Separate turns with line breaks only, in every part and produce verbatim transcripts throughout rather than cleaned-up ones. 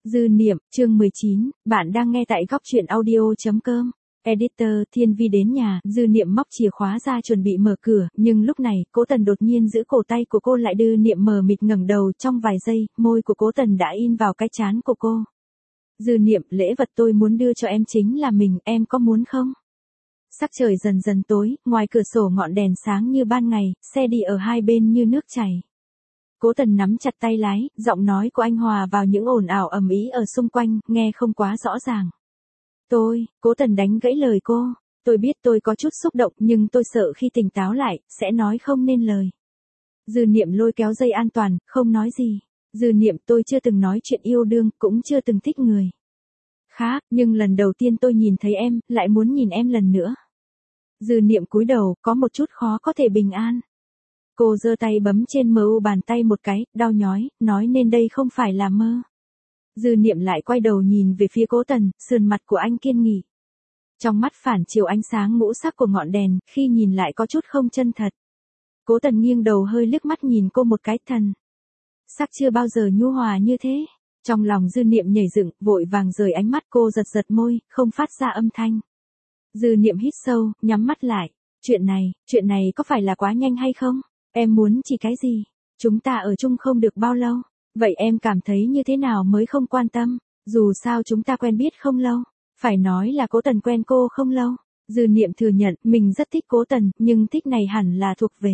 Dư niệm, chương mười chín, bạn đang nghe tại góc truyện audio.com. Editor, Thiên Vi đến nhà, Dư niệm móc chìa khóa ra chuẩn bị mở cửa, nhưng lúc này, Cố Tần đột nhiên giữ cổ tay của cô lại. Dư niệm mờ mịt ngẩng đầu, trong vài giây, môi của Cố Tần đã in vào cái trán của cô. Dư niệm, lễ vật tôi muốn đưa cho em chính là mình, em có muốn không? Sắc trời dần dần tối, ngoài cửa sổ ngọn đèn sáng như ban ngày, xe đi ở hai bên như nước chảy. Cố Tần nắm chặt tay lái, giọng nói của anh hòa vào những ồn ào ầm ĩ ở xung quanh, nghe không quá rõ ràng. Tôi, Cố Tần đánh gãy lời cô, tôi biết tôi có chút xúc động nhưng tôi sợ khi tỉnh táo lại, sẽ nói không nên lời. Dư niệm lôi kéo dây an toàn, không nói gì. Dư niệm, tôi chưa từng nói chuyện yêu đương, cũng chưa từng thích người khác, nhưng lần đầu tiên tôi nhìn thấy em, lại muốn nhìn em lần nữa. Dư niệm cúi đầu, có một chút khó có thể bình an. Cô giơ tay bấm trên mờ u bàn tay một cái, đau nhói, nói nên đây không phải là mơ. Dư niệm lại quay đầu nhìn về phía Cố Tần, sườn mặt của anh kiên nghị. Trong mắt phản chiếu ánh sáng ngũ sắc của ngọn đèn, khi nhìn lại có chút không chân thật. Cố Tần nghiêng đầu hơi liếc mắt nhìn cô một cái, thần sắc chưa bao giờ nhu hòa như thế. Trong lòng dư niệm nhảy dựng, vội vàng rời ánh mắt, cô giật giật môi, không phát ra âm thanh. Dư niệm hít sâu, nhắm mắt lại. Chuyện này, chuyện này có phải là quá nhanh hay không? Em muốn chỉ cái gì? Chúng ta ở chung không được bao lâu. Vậy em cảm thấy như thế nào mới không quan tâm? Dù sao chúng ta quen biết không lâu. Phải nói là Cố Tần quen cô không lâu. Dư niệm thừa nhận mình rất thích Cố Tần, nhưng thích này hẳn là thuộc về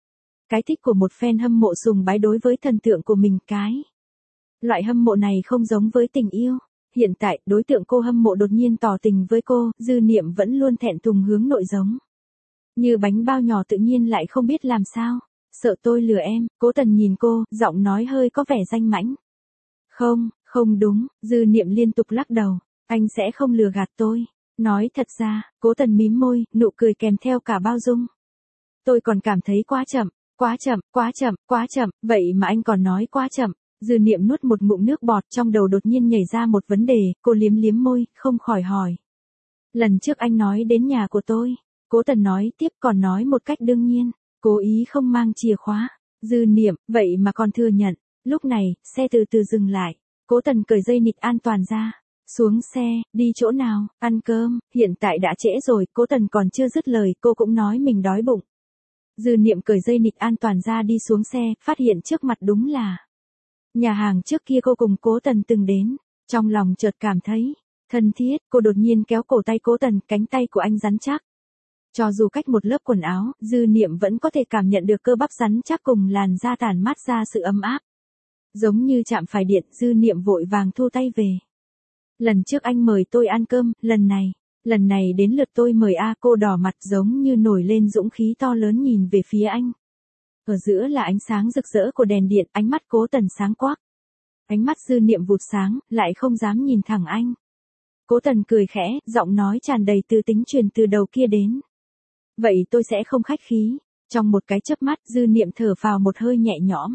cái thích của một fan hâm mộ sùng bái đối với thần tượng của mình. Cái loại hâm mộ này không giống với tình yêu. Hiện tại, đối tượng cô hâm mộ đột nhiên tỏ tình với cô, dư niệm vẫn luôn thẹn thùng hướng nội giống như bánh bao nhỏ, tự nhiên lại không biết làm sao. Sợ tôi lừa em? Cố Tần nhìn cô, giọng nói hơi có vẻ danh mãnh. Không, không đúng, dư niệm liên tục lắc đầu. Anh sẽ không lừa gạt tôi. Nói thật ra, Cố Tần mím môi, nụ cười kèm theo cả bao dung. Tôi còn cảm thấy quá chậm, quá chậm, quá chậm, quá chậm, vậy mà anh còn nói quá chậm. Dư niệm nuốt một ngụm nước bọt, trong đầu đột nhiên nhảy ra một vấn đề, cô liếm liếm môi, không khỏi hỏi. Lần trước anh nói đến nhà của tôi. Cố Tần nói tiếp, còn nói một cách đương nhiên. Cố ý không mang chìa khóa. Dư niệm, vậy mà còn thừa nhận. Lúc này, xe từ từ dừng lại. Cố Tần cởi dây nịt an toàn ra. Xuống xe, đi chỗ nào, ăn cơm, hiện tại đã trễ rồi. Cố Tần còn chưa dứt lời, cô cũng nói mình đói bụng. Dư niệm cởi dây nịt an toàn ra đi xuống xe, phát hiện trước mặt đúng là nhà hàng trước kia cô cùng Cố Tần từng đến. Trong lòng chợt cảm thấy thân thiết, cô đột nhiên kéo cổ tay Cố Tần, cánh tay của anh rắn chắc. Cho dù cách một lớp quần áo, dư niệm vẫn có thể cảm nhận được cơ bắp rắn chắc cùng làn da tản mát ra sự ấm áp. Giống như chạm phải điện, dư niệm vội vàng thu tay về. Lần trước anh mời tôi ăn cơm, lần này, lần này đến lượt tôi mời a. Cô đỏ mặt giống như nổi lên dũng khí to lớn nhìn về phía anh. Ở giữa là ánh sáng rực rỡ của đèn điện, ánh mắt Cố Tần sáng quắc. Ánh mắt dư niệm vụt sáng, lại không dám nhìn thẳng anh. Cố Tần cười khẽ, giọng nói tràn đầy tư tính truyền từ đầu kia đến. Vậy tôi sẽ không khách khí. Trong một cái chớp mắt, dư niệm thở phào một hơi nhẹ nhõm.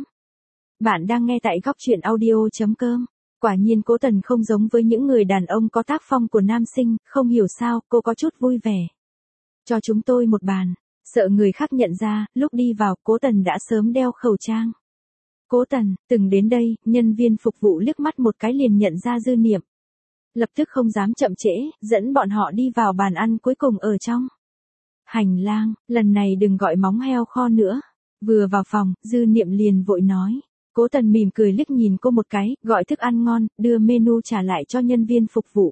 Bạn đang nghe tại góc truyện audio.com. Quả nhiên Cố Tần không giống với những người đàn ông có tác phong của nam sinh, không hiểu sao, cô có chút vui vẻ. Cho chúng tôi một bàn. Sợ người khác nhận ra, lúc đi vào, Cố Tần đã sớm đeo khẩu trang. Cố Tần, từng đến đây, nhân viên phục vụ liếc mắt một cái liền nhận ra dư niệm. Lập tức không dám chậm trễ, dẫn bọn họ đi vào bàn ăn cuối cùng ở trong hành lang. Lần này đừng gọi móng heo kho nữa. Vừa vào phòng, dư niệm liền vội nói. Cố Tần mỉm cười liếc nhìn cô một cái, gọi thức ăn ngon, đưa menu trả lại cho nhân viên phục vụ.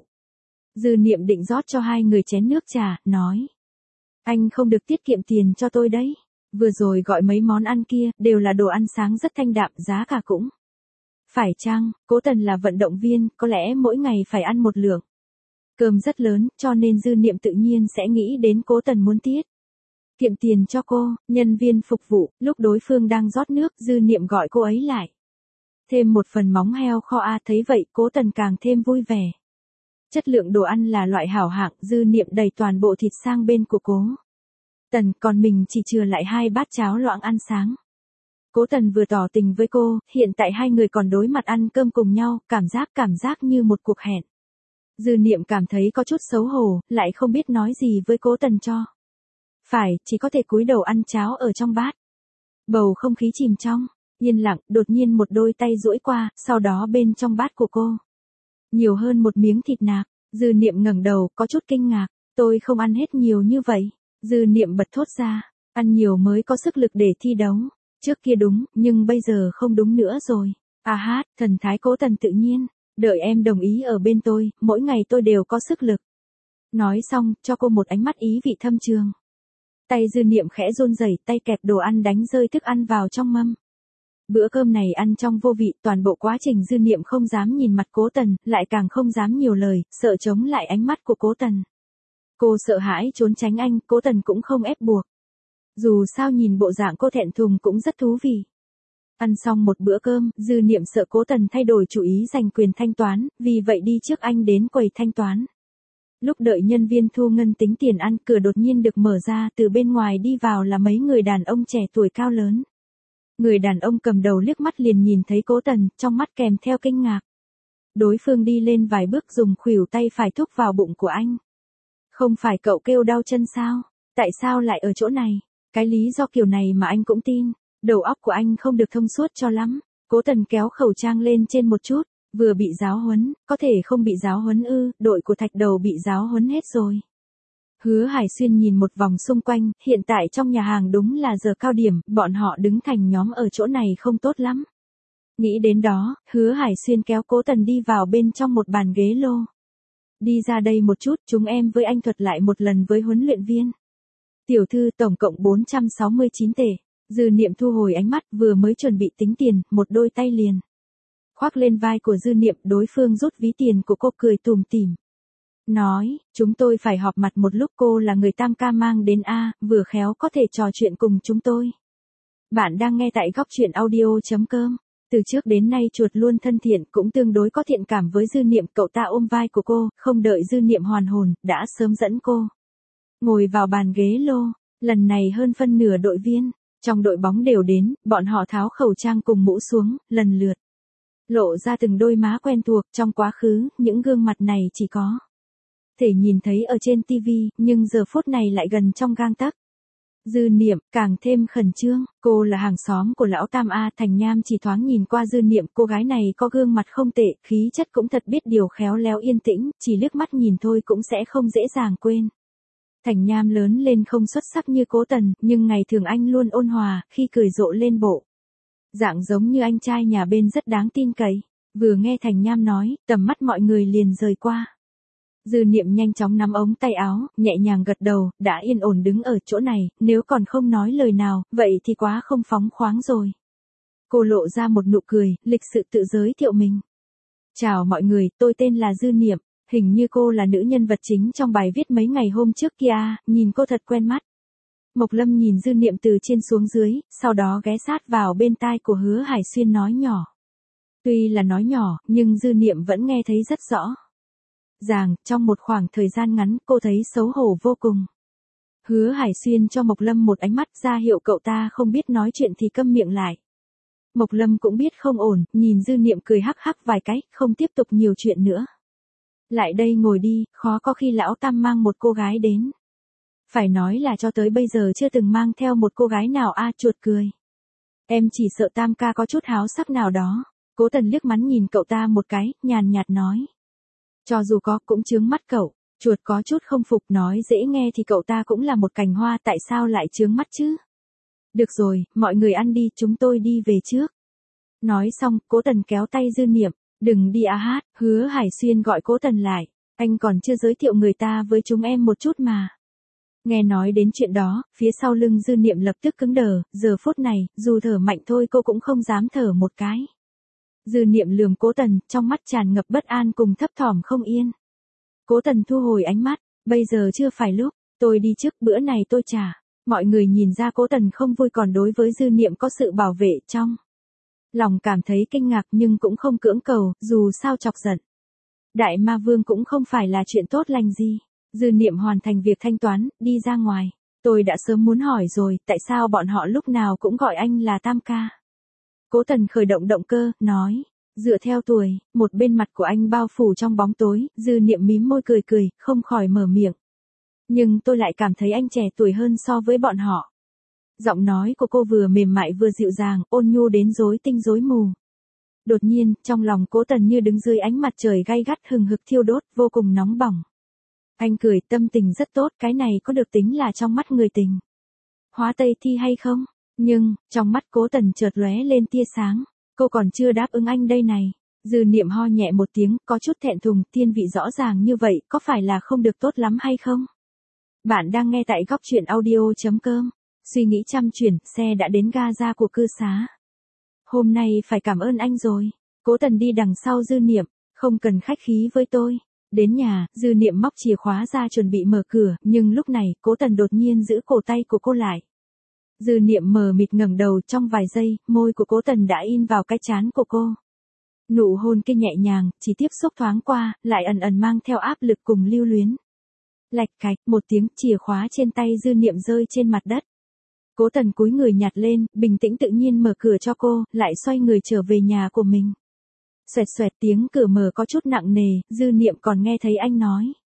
Dư niệm định rót cho hai người chén nước trà, nói. Anh không được tiết kiệm tiền cho tôi đấy. Vừa rồi gọi mấy món ăn kia, đều là đồ ăn sáng rất thanh đạm, giá cả cũng phải chăng. Cố Tần là vận động viên, có lẽ mỗi ngày phải ăn một lượng cơm rất lớn, cho nên dư niệm tự nhiên sẽ nghĩ đến Cố Tần muốn tiết kiệm tiền cho cô. Nhân viên phục vụ, lúc đối phương đang rót nước, dư niệm gọi cô ấy lại. Thêm một phần móng heo kho a. Thấy vậy, Cố Tần càng thêm vui vẻ. Chất lượng đồ ăn là loại hảo hạng, dư niệm đầy toàn bộ thịt sang bên của Cố Tần, còn mình chỉ chừa lại hai bát cháo loãng ăn sáng. Cố Tần vừa tỏ tình với cô, hiện tại hai người còn đối mặt ăn cơm cùng nhau, cảm giác cảm giác như một cuộc hẹn. Dư niệm cảm thấy có chút xấu hổ, lại không biết nói gì với Cố Tần cho phải, chỉ có thể cúi đầu ăn cháo ở trong bát. Bầu không khí chìm trong yên lặng, đột nhiên một đôi tay duỗi qua, sau đó bên trong bát của cô Nhiều hơn một miếng thịt nạc. Dư niệm ngẩng đầu, có chút kinh ngạc. Tôi không ăn hết nhiều như vậy. Dư niệm bật thốt ra. Ăn nhiều mới có sức lực để thi đấu. Trước kia đúng, nhưng bây giờ không đúng nữa rồi. À hát, thần thái Cố Tần tự nhiên. Đợi em đồng ý ở bên tôi, mỗi ngày tôi đều có sức lực. Nói xong, cho cô một ánh mắt ý vị thâm trường. Tay Dư niệm khẽ run rẩy, tay kẹp đồ ăn đánh rơi thức ăn vào trong mâm. Bữa cơm này ăn trong vô vị, toàn bộ quá trình Dư niệm không dám nhìn mặt Cố Tần, lại càng không dám nhiều lời, sợ chống lại ánh mắt của Cố Tần. Cô sợ hãi trốn tránh anh, Cố Tần cũng không ép buộc. Dù sao nhìn bộ dạng cô thẹn thùng cũng rất thú vị. Ăn xong một bữa cơm, Dư niệm sợ Cố Tần thay đổi chủ ý giành quyền thanh toán, vì vậy đi trước anh đến quầy thanh toán. Lúc đợi nhân viên thu ngân tính tiền ăn, cửa đột nhiên được mở ra, từ bên ngoài đi vào là mấy người đàn ông trẻ tuổi cao lớn. Người đàn ông cầm đầu liếc mắt liền nhìn thấy Cố Tần, trong mắt kèm theo kinh ngạc. Đối phương đi lên vài bước dùng khuỷu tay phải thúc vào bụng của anh. Không phải cậu kêu đau chân sao? Tại sao lại ở chỗ này? Cái lý do kiểu này mà anh cũng tin. Đầu óc của anh không được thông suốt cho lắm. Cố Tần kéo khẩu trang lên trên một chút. Vừa bị giáo huấn, có thể không bị giáo huấn ư, đội của Thạch Đầu bị giáo huấn hết rồi. Hứa Hải Xuyên nhìn một vòng xung quanh, hiện tại trong nhà hàng đúng là giờ cao điểm, bọn họ đứng thành nhóm ở chỗ này không tốt lắm. Nghĩ đến đó, Hứa Hải Xuyên kéo Cố Tần đi vào bên trong một bàn ghế lô. Đi ra đây một chút, chúng em với anh thuật lại một lần với huấn luyện viên. Tiểu thư tổng cộng bốn trăm sáu mươi chín tệ. Dư niệm thu hồi ánh mắt, vừa mới chuẩn bị tính tiền, một đôi tay liền khoác lên vai của Dư niệm, đối phương rút ví tiền của cô cười tủm tỉm. Nói, chúng tôi phải họp mặt một lúc, cô là người Tam ca mang đến a, vừa khéo có thể trò chuyện cùng chúng tôi. Bạn đang nghe tại góc truyện audio.com. Từ trước đến nay chuột luôn thân thiện, cũng tương đối có thiện cảm với Dư niệm, cậu ta ôm vai của cô, không đợi Dư niệm hoàn hồn, đã sớm dẫn cô ngồi vào bàn ghế lô. Lần này hơn phân nửa đội viên trong đội bóng đều đến, bọn họ tháo khẩu trang cùng mũ xuống, lần lượt lộ ra từng đôi má quen thuộc. Trong quá khứ, những gương mặt này chỉ có thể nhìn thấy ở trên ti vi, nhưng giờ phút này lại gần trong gang tấc. Dư niệm càng thêm khẩn trương, cô là hàng xóm của lão Tam A. Thành Nham chỉ thoáng nhìn qua Dư niệm, cô gái này có gương mặt không tệ, khí chất cũng thật biết điều, khéo léo yên tĩnh, chỉ liếc mắt nhìn thôi cũng sẽ không dễ dàng quên. Thành Nham lớn lên không xuất sắc như Cố Tần, nhưng ngày thường anh luôn ôn hòa, khi cười rộ lên bộ dạng giống như anh trai nhà bên, rất đáng tin cậy. Vừa nghe Thành Nham nói, tầm mắt mọi người liền rời qua. Dư niệm nhanh chóng nắm ống tay áo, nhẹ nhàng gật đầu, đã yên ổn đứng ở chỗ này, nếu còn không nói lời nào, vậy thì quá không phóng khoáng rồi. Cô lộ ra một nụ cười, lịch sự tự giới thiệu mình. Chào mọi người, tôi tên là Dư niệm, hình như cô là nữ nhân vật chính trong bài viết mấy ngày hôm trước kia, nhìn cô thật quen mắt. Mộc Lâm nhìn Dư niệm từ trên xuống dưới, sau đó ghé sát vào bên tai của Hứa Hải Xuyên nói nhỏ. Tuy là nói nhỏ, nhưng Dư niệm vẫn nghe thấy rất rõ ràng, trong một khoảng thời gian ngắn, cô thấy xấu hổ vô cùng. Hứa Hải Xuyên cho Mộc Lâm một ánh mắt ra hiệu cậu ta không biết nói chuyện thì câm miệng lại. Mộc Lâm cũng biết không ổn, nhìn Dư niệm cười hắc hắc vài cái, không tiếp tục nhiều chuyện nữa. Lại đây ngồi đi, khó có khi lão Tam mang một cô gái đến. Phải nói là cho tới bây giờ chưa từng mang theo một cô gái nào a. Chuột cười. Em chỉ sợ Tam ca có chút háo sắc nào đó. Cố Tần liếc mắt nhìn cậu ta một cái, nhàn nhạt nói. Cho dù có, cũng chướng mắt cậu. Chuột có chút không phục, nói dễ nghe thì cậu ta cũng là một cành hoa, tại sao lại chướng mắt chứ? Được rồi, mọi người ăn đi, chúng tôi đi về trước. Nói xong, Cố Tần kéo tay Dư niệm. Đừng đi a hát, Hứa Hải Xuyên gọi Cố Tần lại. Anh còn chưa giới thiệu người ta với chúng em một chút mà. Nghe nói đến chuyện đó, phía sau lưng Dư niệm lập tức cứng đờ, giờ phút này, dù thở mạnh thôi cô cũng không dám thở một cái. Dư niệm lườm Cố Tần, trong mắt tràn ngập bất an cùng thấp thỏm không yên. Cố Tần thu hồi ánh mắt, bây giờ chưa phải lúc, tôi đi trước, bữa này tôi trả. Mọi người nhìn ra Cố Tần không vui, còn đối với Dư niệm có sự bảo vệ trong lòng cảm thấy kinh ngạc, nhưng cũng không cưỡng cầu, dù sao chọc giận Đại Ma Vương cũng không phải là chuyện tốt lành gì. Dư niệm hoàn thành việc thanh toán, đi ra ngoài. Tôi đã sớm muốn hỏi rồi, tại sao bọn họ lúc nào cũng gọi anh là Tam ca? Cố Tần khởi động động cơ, nói. Dựa theo tuổi, một bên mặt của anh bao phủ trong bóng tối, Dư niệm mím môi cười cười, không khỏi mở miệng. Nhưng tôi lại cảm thấy anh trẻ tuổi hơn so với bọn họ. Giọng nói của cô vừa mềm mại vừa dịu dàng, ôn nhu đến rối tinh rối mù. Đột nhiên, trong lòng Cố Tần như đứng dưới ánh mặt trời gay gắt hừng hực thiêu đốt, vô cùng nóng bỏng. Anh cười, tâm tình rất tốt, cái này có được tính là trong mắt người tình hóa Tây Thi hay không? Nhưng, trong mắt Cố Tần chợt lóe lên tia sáng, cô còn chưa đáp ứng anh đây này. Dư Niệm ho nhẹ một tiếng, có chút thẹn thùng, thiên vị rõ ràng như vậy, có phải là không được tốt lắm hay không? Bạn đang nghe tại góc truyện audio.com. Suy nghĩ trăm chuyển, xe đã đến ga ra của cư xá. Hôm nay phải cảm ơn anh rồi. Cố Tần đi đằng sau Dư Niệm, không cần khách khí với tôi. Đến nhà, Dư Niệm móc chìa khóa ra chuẩn bị mở cửa, nhưng lúc này, Cố Tần đột nhiên giữ cổ tay của cô lại. Dư Niệm mờ mịt ngẩng đầu, trong vài giây, môi của Cố Tần đã in vào cái trán của cô. Nụ hôn kia nhẹ nhàng, chỉ tiếp xúc thoáng qua, lại ẩn ẩn mang theo áp lực cùng lưu luyến. Lạch cạch, một tiếng, chìa khóa trên tay Dư Niệm rơi trên mặt đất. Cố Tần cúi người nhặt lên, bình tĩnh tự nhiên mở cửa cho cô, lại xoay người trở về nhà của mình. Xoẹt xoẹt tiếng cửa mở có chút nặng nề, Dư Niệm còn nghe thấy anh nói.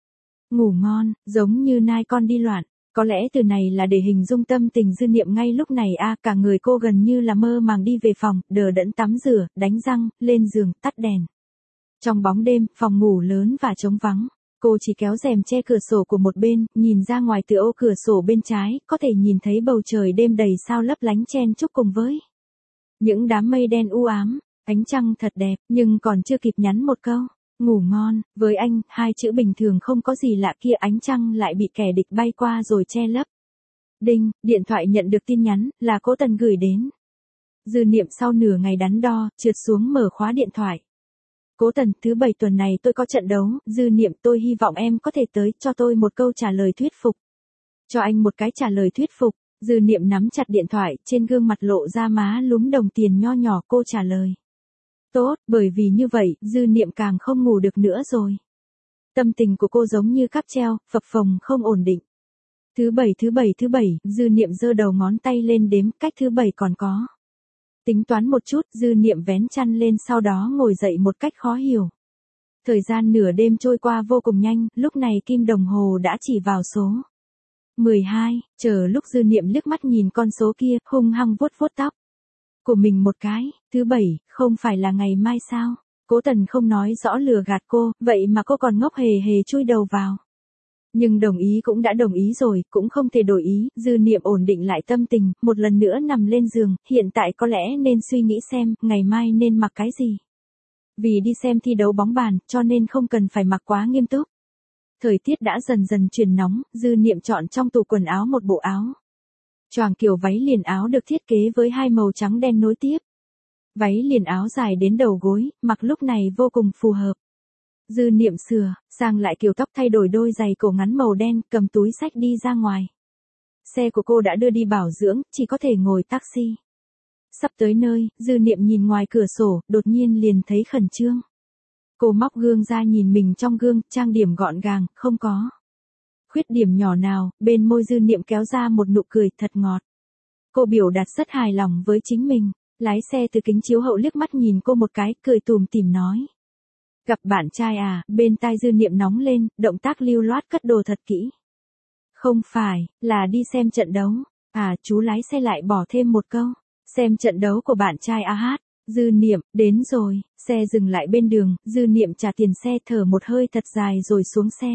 Ngủ ngon, giống như nai con đi loạn. Có lẽ từ này là để hình dung tâm tình Dư Niệm ngay lúc này a à, cả người cô gần như là mơ màng đi về phòng, đờ đẫn tắm rửa, đánh răng, lên giường, tắt đèn. Trong bóng đêm, phòng ngủ lớn và trống vắng. Cô chỉ kéo rèm che cửa sổ của một bên, nhìn ra ngoài từ ô cửa sổ bên trái, có thể nhìn thấy bầu trời đêm đầy sao lấp lánh chen chúc cùng với những đám mây đen u ám, ánh trăng thật đẹp, nhưng còn chưa kịp nhắn một câu, ngủ ngon, với anh, hai chữ bình thường không có gì lạ kia ánh trăng lại bị kẻ địch bay qua rồi che lấp. Đinh, điện thoại nhận được tin nhắn, là Cố Tần gửi đến. Dư Niệm sau nửa ngày đắn đo, trượt xuống mở khóa điện thoại. Cố Tần, thứ bảy tuần này tôi có trận đấu, Dư Niệm tôi hy vọng em có thể tới, cho tôi một câu trả lời thuyết phục. Cho anh một cái trả lời thuyết phục, Dư Niệm nắm chặt điện thoại, trên gương mặt lộ ra má lúm đồng tiền nho nhỏ, cô trả lời. Tốt, bởi vì như vậy, Dư Niệm càng không ngủ được nữa rồi. Tâm tình của cô giống như cáp treo, phập phồng không ổn định. Thứ bảy thứ bảy thứ bảy, Dư Niệm giơ đầu ngón tay lên đếm, cách thứ bảy còn có. Tính toán một chút, Dư Niệm vén chăn lên sau đó ngồi dậy một cách khó hiểu. Thời gian nửa đêm trôi qua vô cùng nhanh, lúc này kim đồng hồ đã chỉ vào số mười hai, chờ lúc Dư Niệm liếc mắt nhìn con số kia, hung hăng vuốt vuốt tóc của mình một cái, thứ bảy, không phải là ngày mai sao? Cố Tần không nói rõ lừa gạt cô, vậy mà cô còn ngốc hề hề chui đầu vào. Nhưng đồng ý cũng đã đồng ý rồi, cũng không thể đổi ý, Dư Niệm ổn định lại tâm tình, một lần nữa nằm lên giường, hiện tại có lẽ nên suy nghĩ xem, ngày mai nên mặc cái gì. Vì đi xem thi đấu bóng bàn, cho nên không cần phải mặc quá nghiêm túc. Thời tiết đã dần dần chuyển nóng, Dư Niệm chọn trong tủ quần áo một bộ áo choàng kiểu váy liền áo được thiết kế với hai màu trắng đen nối tiếp. Váy liền áo dài đến đầu gối, mặc lúc này vô cùng phù hợp. Dư Niệm sửa, sang lại kiểu tóc, thay đổi đôi giày cổ ngắn màu đen, cầm túi xách đi ra ngoài. Xe của cô đã đưa đi bảo dưỡng, chỉ có thể ngồi taxi. Sắp tới nơi, Dư Niệm nhìn ngoài cửa sổ, đột nhiên liền thấy khẩn trương. Cô móc gương ra nhìn mình trong gương, trang điểm gọn gàng, không có khuyết điểm nhỏ nào, bên môi Dư Niệm kéo ra một nụ cười thật ngọt. Cô biểu đạt rất hài lòng với chính mình, lái xe từ kính chiếu hậu liếc mắt nhìn cô một cái, cười tủm tỉm nói. Gặp bạn trai à, bên tai Dư Niệm nóng lên, động tác lưu loát cất đồ thật kỹ. Không phải, là đi xem trận đấu. À, chú lái xe lại bỏ thêm một câu. Xem trận đấu của bạn trai a hát. Dư Niệm, đến rồi, xe dừng lại bên đường, Dư Niệm trả tiền xe, thở một hơi thật dài rồi xuống xe.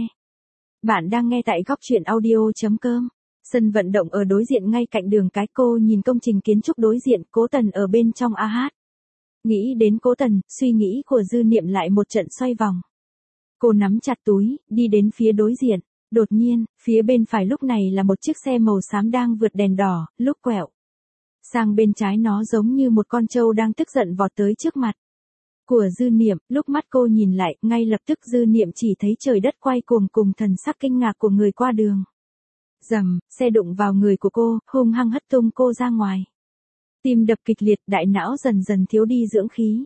Bạn đang nghe tại góc truyện audio.com. Sân vận động ở đối diện ngay cạnh đường cái, cô nhìn công trình kiến trúc đối diện, Cố Tần ở bên trong a hát. Nghĩ đến Cố Tần, suy nghĩ của Dư Niệm lại một trận xoay vòng. Cô nắm chặt túi, đi đến phía đối diện. Đột nhiên, phía bên phải lúc này là một chiếc xe màu xám đang vượt đèn đỏ, lúc quẹo sang bên trái nó giống như một con trâu đang tức giận vọt tới trước mặt của Dư Niệm. Lúc mắt cô nhìn lại, ngay lập tức Dư Niệm chỉ thấy trời đất quay cuồng cùng thần sắc kinh ngạc của người qua đường. Rầm, xe đụng vào người của cô, hung hăng hất tung cô ra ngoài. Tim đập kịch liệt, đại não dần dần thiếu đi dưỡng khí.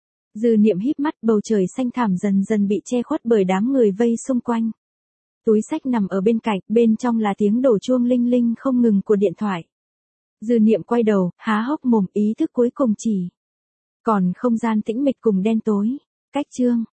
Dư Niệm híp mắt, bầu trời xanh thẳm dần dần bị che khuất bởi đám người vây xung quanh. Túi xách nằm ở bên cạnh, bên trong là tiếng đổ chuông linh linh không ngừng của điện thoại. Dư Niệm quay đầu, há hốc mồm, ý thức cuối cùng chỉ còn không gian tĩnh mịch cùng đen tối. Cách chương